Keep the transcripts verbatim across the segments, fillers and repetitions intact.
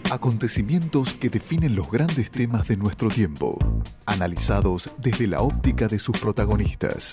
Acontecimientos que definen los grandes temas de nuestro tiempo, analizados desde la óptica de sus protagonistas.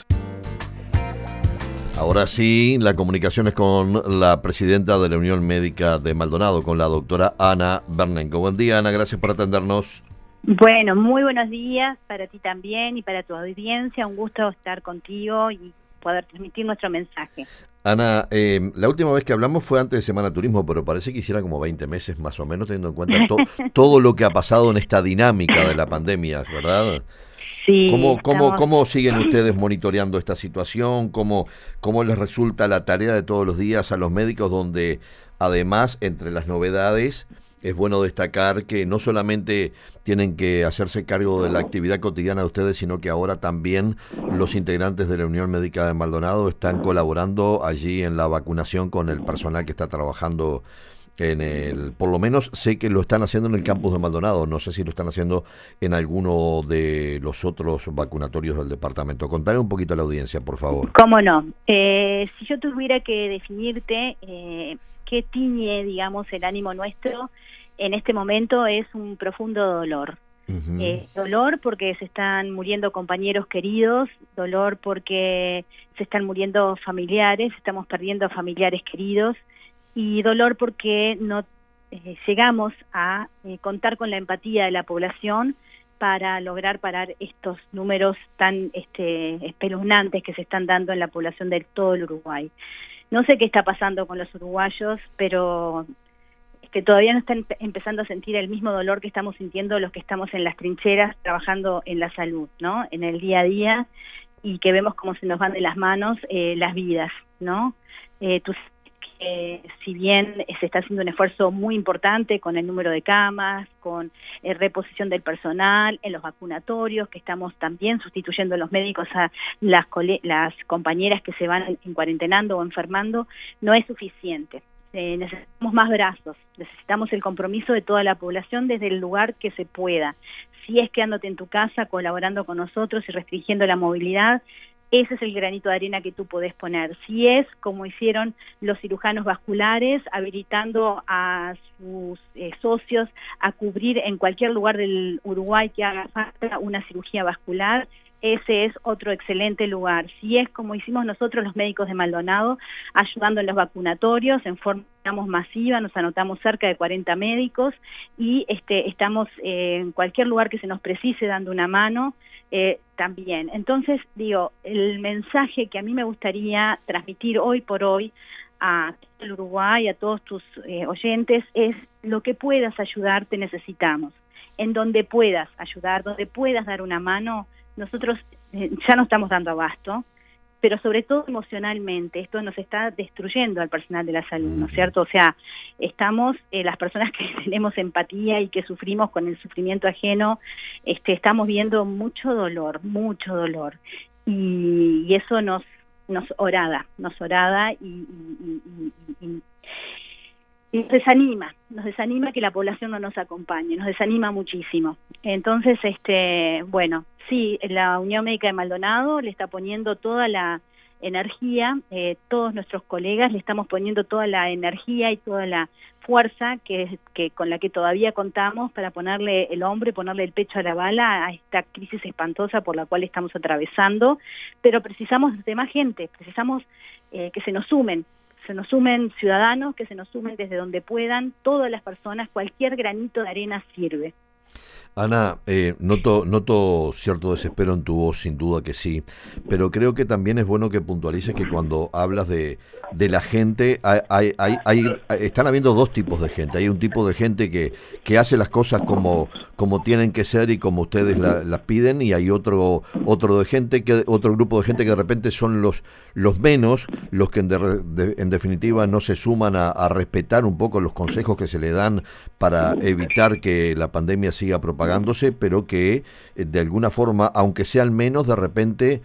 Ahora sí, la comunicación es con la presidenta de la Unión Médica de Maldonado, con la doctora Ana Bernenko. Buen día, Ana, gracias por atendernos. Bueno, muy buenos días para ti también y para tu audiencia. Un gusto estar contigo y poder transmitir nuestro mensaje. Ana, eh, la última vez que hablamos fue antes de Semana Turismo, pero parece que hiciera como veinte meses más o menos, teniendo en cuenta to- todo lo que ha pasado en esta dinámica de la pandemia, ¿verdad? Sí. ¿Cómo, cómo, estamos... ¿Cómo siguen ustedes monitoreando esta situación? ¿Cómo, ¿Cómo les resulta la tarea de todos los días a los médicos, donde además, entre las novedades, es bueno destacar que no solamente tienen que hacerse cargo de la actividad cotidiana de ustedes, sino que ahora también los integrantes de la Unión Médica de Maldonado están colaborando allí en la vacunación con el personal que está trabajando en el, por lo menos sé que lo están haciendo en el campus de Maldonado, no sé si lo están haciendo en alguno de los otros vacunatorios del departamento. Contale un poquito a la audiencia, por favor. ¿Cómo no? Eh, si yo tuviera que definirte eh, qué tiñe, digamos, el ánimo nuestro en este momento, es un profundo dolor. Uh-huh. Eh, dolor porque se están muriendo compañeros queridos, dolor porque se están muriendo familiares, estamos perdiendo a familiares queridos, y dolor porque no eh, llegamos a eh, contar con la empatía de la población para lograr parar estos números tan este, espeluznantes que se están dando en la población de todo el Uruguay. No sé qué está pasando con los uruguayos, pero que todavía no están empezando a sentir el mismo dolor que estamos sintiendo los que estamos en las trincheras trabajando en la salud, ¿no? En el día a día, y que vemos cómo se nos van de las manos eh, las vidas, ¿no? Eh, tú Eh, si bien se está haciendo un esfuerzo muy importante con el número de camas, con eh, reposición del personal, en los vacunatorios, que estamos también sustituyendo a los médicos a las, cole- las compañeras que se van en cuarentenando o enfermando, no es suficiente. Eh, necesitamos más brazos, necesitamos el compromiso de toda la población desde el lugar que se pueda. Si es quedándote en tu casa, colaborando con nosotros y restringiendo la movilidad, ese es el granito de arena que tú podés poner. Si es como hicieron los cirujanos vasculares, habilitando a sus eh, socios a cubrir en cualquier lugar del Uruguay que haga falta una cirugía vascular, ese es otro excelente lugar. Si es como hicimos nosotros los médicos de Maldonado, ayudando en los vacunatorios en forma masiva, nos anotamos cerca de cuarenta médicos y este, estamos eh, en cualquier lugar que se nos precise dando una mano eh, también. Entonces, digo, el mensaje que a mí me gustaría transmitir hoy por hoy a todo el Uruguay, a todos tus eh, oyentes, es: lo que puedas ayudar, te necesitamos. En donde puedas ayudar, donde puedas dar una mano, nosotros eh, ya no estamos dando abasto, pero sobre todo emocionalmente, esto nos está destruyendo al personal de la salud, ¿no es cierto? O sea, estamos, eh, las personas que tenemos empatía y que sufrimos con el sufrimiento ajeno, este, estamos viendo mucho dolor, mucho dolor, y, y eso nos nos horada, nos horada y, y, y, y, y Y nos desanima, nos desanima que la población no nos acompañe, nos desanima muchísimo. Entonces, este, bueno, sí, la Unión Médica de Maldonado le está poniendo toda la energía, eh, todos nuestros colegas le estamos poniendo toda la energía y toda la fuerza que, que con la que todavía contamos para ponerle el hombro y ponerle el pecho a la bala a esta crisis espantosa por la cual estamos atravesando, pero precisamos de más gente, precisamos eh, que se nos sumen, se nos sumen ciudadanos, que se nos sumen desde donde puedan, todas las personas, cualquier granito de arena sirve. Ana, eh, noto, noto cierto desespero en tu voz, sin duda que sí, pero creo que también es bueno que puntualices que cuando hablas de, de la gente, hay, hay, hay, hay, están habiendo dos tipos de gente. Hay un tipo de gente que, que hace las cosas como, como tienen que ser y como ustedes la, las piden, y hay otro otro de gente que otro grupo de gente que de repente son los los menos, los que en, de, de, en definitiva no se suman a, a respetar un poco los consejos que se le dan para evitar que la pandemia siga propagándose, pero que de alguna forma, aunque sean menos, de repente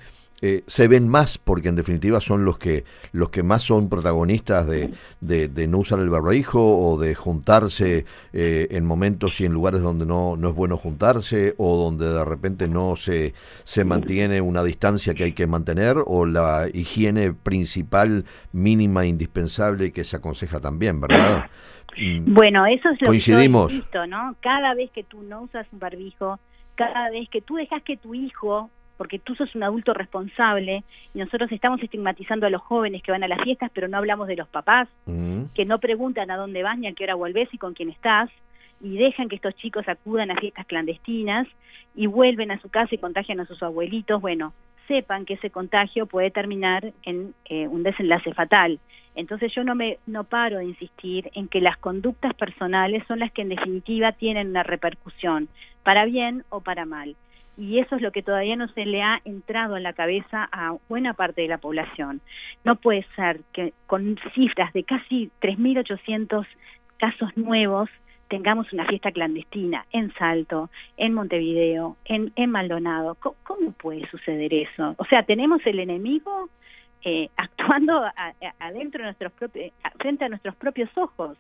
eh, se ven más, porque en definitiva son los que los que más son protagonistas de, de, de no usar el barbijo o de juntarse eh, en momentos y en lugares donde no, no es bueno juntarse, o donde de repente no se, se mantiene una distancia que hay que mantener, o la higiene principal, mínima, indispensable, que se aconseja también, ¿verdad? Bueno, eso es lo Coincidimos. que yo insisto, ¿no? Cada vez que tú no usas un barbijo, cada vez que tú dejas que tu hijo, porque tú sos un adulto responsable, y nosotros estamos estigmatizando a los jóvenes que van a las fiestas, pero no hablamos de los papás, mm. que no preguntan a dónde vas, ni a qué hora volvés y con quién estás, y dejan que estos chicos acudan a fiestas clandestinas y vuelven a su casa y contagian a sus abuelitos. Bueno, sepan que ese contagio puede terminar en eh, un desenlace fatal. Entonces yo no me no paro de insistir en que las conductas personales son las que en definitiva tienen una repercusión, para bien o para mal. Y eso es lo que todavía no se le ha entrado en la cabeza a buena parte de la población. No puede ser que con cifras de casi tres mil ochocientos casos nuevos tengamos una fiesta clandestina en Salto, en Montevideo, en, en Maldonado. ¿Cómo, ¿Cómo puede suceder eso? O sea, tenemos el enemigo eh, actuando a, a, adentro de nuestros propios, frente a nuestros propios ojos.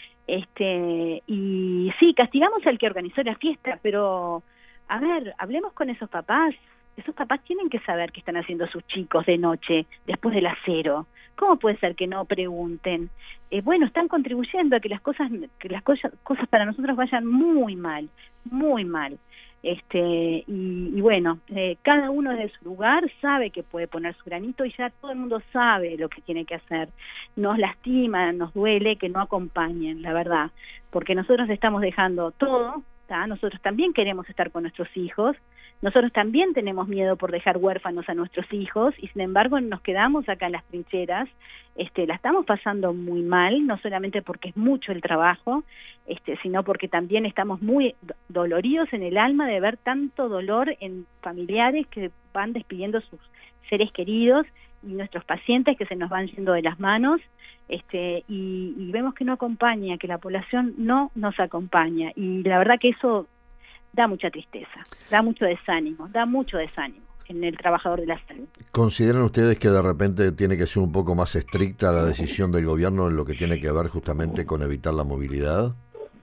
Este, y sí, castigamos al que organizó la fiesta, pero a ver, hablemos con esos papás. Esos papás tienen que saber qué están haciendo sus chicos de noche, después de las cero. ¿Cómo puede ser que no pregunten? Eh, bueno, están contribuyendo a que las cosas que las cosas, cosas para nosotros vayan muy mal, muy mal. Este y, y bueno, eh, cada uno de su lugar sabe que puede poner su granito y ya todo el mundo sabe lo que tiene que hacer. Nos lastima, nos duele que no acompañen, la verdad, porque nosotros estamos dejando todo, ¿tá? Nosotros también queremos estar con nuestros hijos. Nosotros también tenemos miedo por dejar huérfanos a nuestros hijos y sin embargo nos quedamos acá en las trincheras. Este, la estamos pasando muy mal, no solamente porque es mucho el trabajo, este, sino porque también estamos muy doloridos en el alma de ver tanto dolor en familiares que van despidiendo sus seres queridos y nuestros pacientes que se nos van yendo de las manos. Este, y, y vemos que no acompaña, que la población no nos acompaña, y la verdad que eso da mucha tristeza, da mucho desánimo, da mucho desánimo en el trabajador de la salud. ¿Consideran ustedes que de repente tiene que ser un poco más estricta la decisión del gobierno en lo que tiene que ver justamente con evitar la movilidad?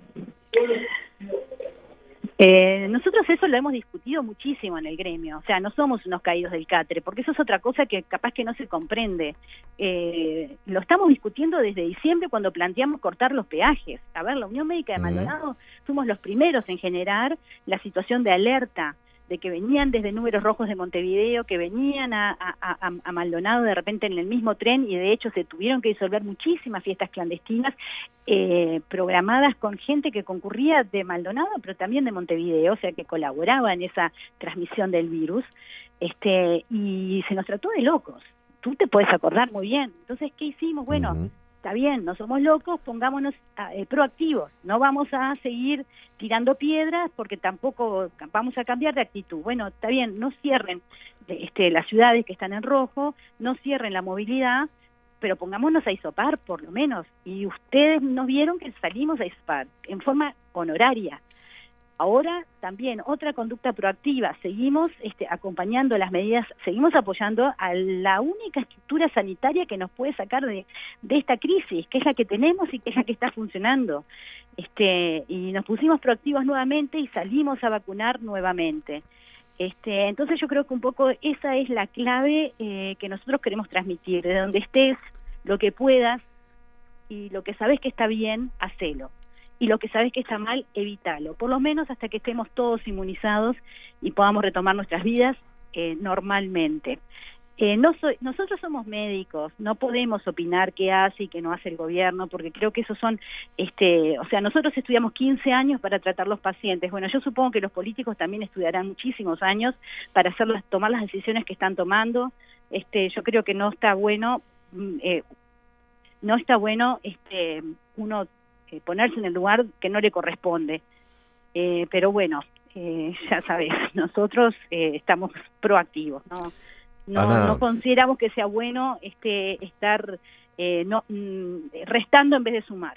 Eh, nosotros eso lo hemos discutido muchísimo en el gremio, o sea, no somos unos caídos del catre, porque eso es otra cosa que capaz que no se comprende. Eh, lo estamos discutiendo desde diciembre cuando planteamos cortar los peajes. A ver, la Unión Médica de Maldonado, uh-huh. fuimos los primeros en generar la situación de alerta, de que venían desde Números Rojos de Montevideo, que venían a, a, a, a Maldonado de repente en el mismo tren, y de hecho se tuvieron que disolver muchísimas fiestas clandestinas eh, programadas con gente que concurría de Maldonado, pero también de Montevideo, o sea que colaboraba en esa transmisión del virus, este y se nos trató de locos. Tú te puedes acordar muy bien. Entonces, ¿qué hicimos? Bueno, uh-huh. está bien, no somos locos, pongámonos eh, proactivos, no vamos a seguir tirando piedras porque tampoco vamos a cambiar de actitud. Bueno, está bien, no cierren este, las ciudades que están en rojo, no cierren la movilidad, pero pongámonos a hisopar por lo menos. Y ustedes nos vieron que salimos a hisopar en forma honoraria. Ahora también otra conducta proactiva, seguimos este, acompañando las medidas, seguimos apoyando a la única estructura sanitaria que nos puede sacar de, de esta crisis, que es la que tenemos y que es la que está funcionando. Este, y nos pusimos proactivos nuevamente y salimos a vacunar nuevamente. Este, entonces yo creo que un poco esa es la clave eh, que nosotros queremos transmitir, de donde estés, lo que puedas y lo que sabes que está bien, hacelo. Y lo que sabes que está mal, evítalo, por lo menos hasta que estemos todos inmunizados y podamos retomar nuestras vidas eh, normalmente. Eh, no soy, nosotros somos médicos, no podemos opinar qué hace y qué no hace el gobierno, porque creo que esos son, este, o sea, nosotros estudiamos quince años para tratar los pacientes. Bueno, yo supongo que los políticos también estudiarán muchísimos años para hacerlas, tomar las decisiones que están tomando. Este, yo creo que no está bueno, eh, no está bueno, este, uno Eh, ponerse en el lugar que no le corresponde. Eh, pero bueno, eh, ya sabes, nosotros eh, estamos proactivos, ¿no? No, no consideramos que sea bueno este estar eh, no mm, restando en vez de sumar.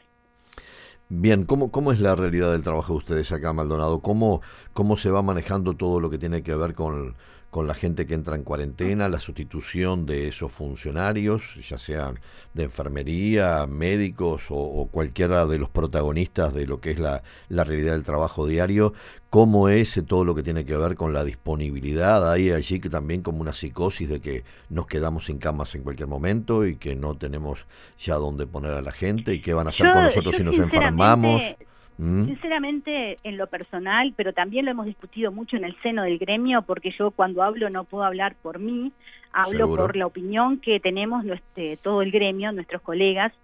Bien, ¿cómo, cómo es la realidad del trabajo de ustedes acá, Maldonado? ¿Cómo, cómo se va manejando todo lo que tiene que ver con, con la gente que entra en cuarentena, la sustitución de esos funcionarios, ya sean de enfermería, médicos o, o cualquiera de los protagonistas de lo que es la, la realidad del trabajo diario. ¿Cómo es todo lo que tiene que ver con la disponibilidad? Hay allí que también como una psicosis de que nos quedamos sin camas en cualquier momento y que no tenemos ya dónde poner a la gente y qué van a hacer yo, con nosotros si nos enfermamos. ¿Mm? Sinceramente, en lo personal, pero también lo hemos discutido mucho en el seno del gremio, porque yo cuando hablo no puedo hablar por mí, hablo Seguro. por la opinión que tenemos nuestro, todo el gremio, nuestros colegas.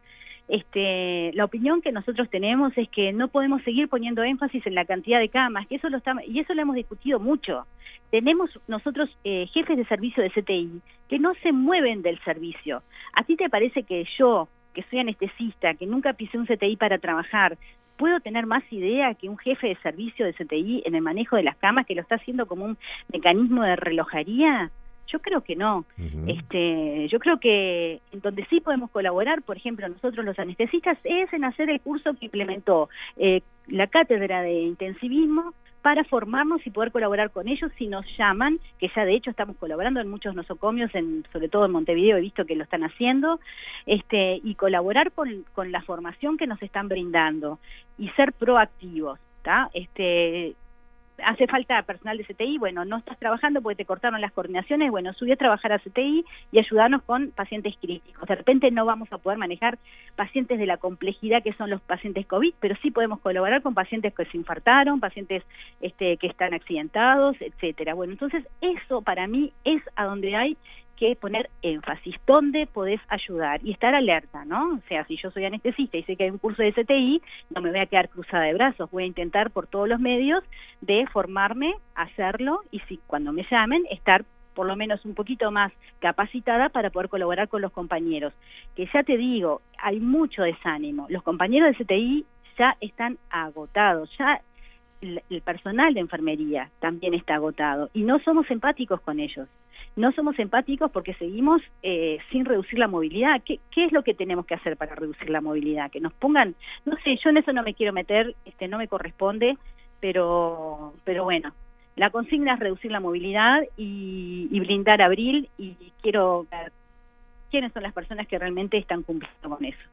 Este, la opinión que nosotros tenemos es que no podemos seguir poniendo énfasis en la cantidad de camas, que eso lo está, y eso lo hemos discutido mucho. Tenemos nosotros eh, jefes de servicio de C T I que no se mueven del servicio. ¿A ti te parece que yo, que soy anestesista, que nunca pisé un C T I para trabajar, puedo tener más idea que un jefe de servicio de C T I en el manejo de las camas, que lo está haciendo como un mecanismo de relojería? Yo creo que no. Uh-huh. Este, yo creo que en donde sí podemos colaborar, por ejemplo, nosotros los anestesistas, es en hacer el curso que implementó eh, la cátedra de intensivismo para formarnos y poder colaborar con ellos si nos llaman, que ya de hecho estamos colaborando en muchos nosocomios, en, sobre todo en Montevideo he visto que lo están haciendo, este, y colaborar con, con la formación que nos están brindando y ser proactivos, ¿tá? Este, hace falta personal de C T I, bueno, no estás trabajando porque te cortaron las coordinaciones, bueno, subí a trabajar a C T I y ayudarnos con pacientes críticos. De repente no vamos a poder manejar pacientes de la complejidad que son los pacientes COVID, pero sí podemos colaborar con pacientes que se infartaron, pacientes este, que están accidentados, etcétera. Bueno, entonces eso para mí es a donde hay que poner énfasis, dónde podés ayudar y estar alerta, ¿no? O sea, si yo soy anestesista y sé que hay un curso de C T I, no me voy a quedar cruzada de brazos, voy a intentar por todos los medios de formarme, hacerlo y si cuando me llamen, estar por lo menos un poquito más capacitada para poder colaborar con los compañeros. Que ya te digo, hay mucho desánimo, los compañeros de C T I ya están agotados, ya el, el personal de enfermería también está agotado y no somos empáticos con ellos. No somos empáticos porque seguimos eh, sin reducir la movilidad. ¿Qué, ¿Qué es lo que tenemos que hacer para reducir la movilidad? Que nos pongan, no sé, yo en eso no me quiero meter, este, no me corresponde, pero, pero bueno, la consigna es reducir la movilidad y, y blindar abril y quiero ver quiénes son las personas que realmente están cumpliendo con eso.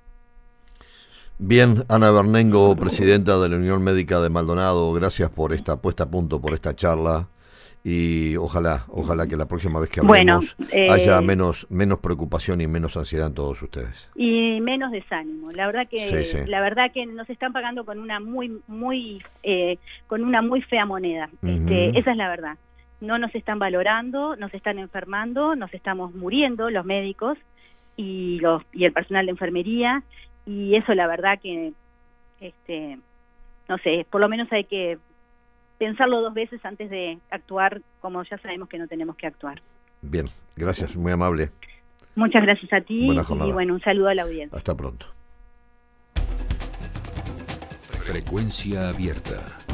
Bien, Ana Bernengo, presidenta de la Unión Médica de Maldonado, gracias por esta puesta a punto, por esta charla. Y ojalá, ojalá que la próxima vez que hablemos bueno, eh, haya menos menos preocupación y menos ansiedad en todos ustedes. Y menos desánimo. La verdad que sí, sí. la verdad que nos están pagando con una muy muy eh, con una muy fea moneda. Uh-huh. Este, esa es la verdad. No nos están valorando, nos están enfermando, nos estamos muriendo los médicos y los y el personal de enfermería y eso la verdad que este no sé, por lo menos hay que pensarlo dos veces antes de actuar, como ya sabemos que no tenemos que actuar. Bien, gracias, muy amable. Muchas gracias a ti Buena jornada. Y bueno, un saludo a la audiencia. Hasta pronto. Frecuencia abierta.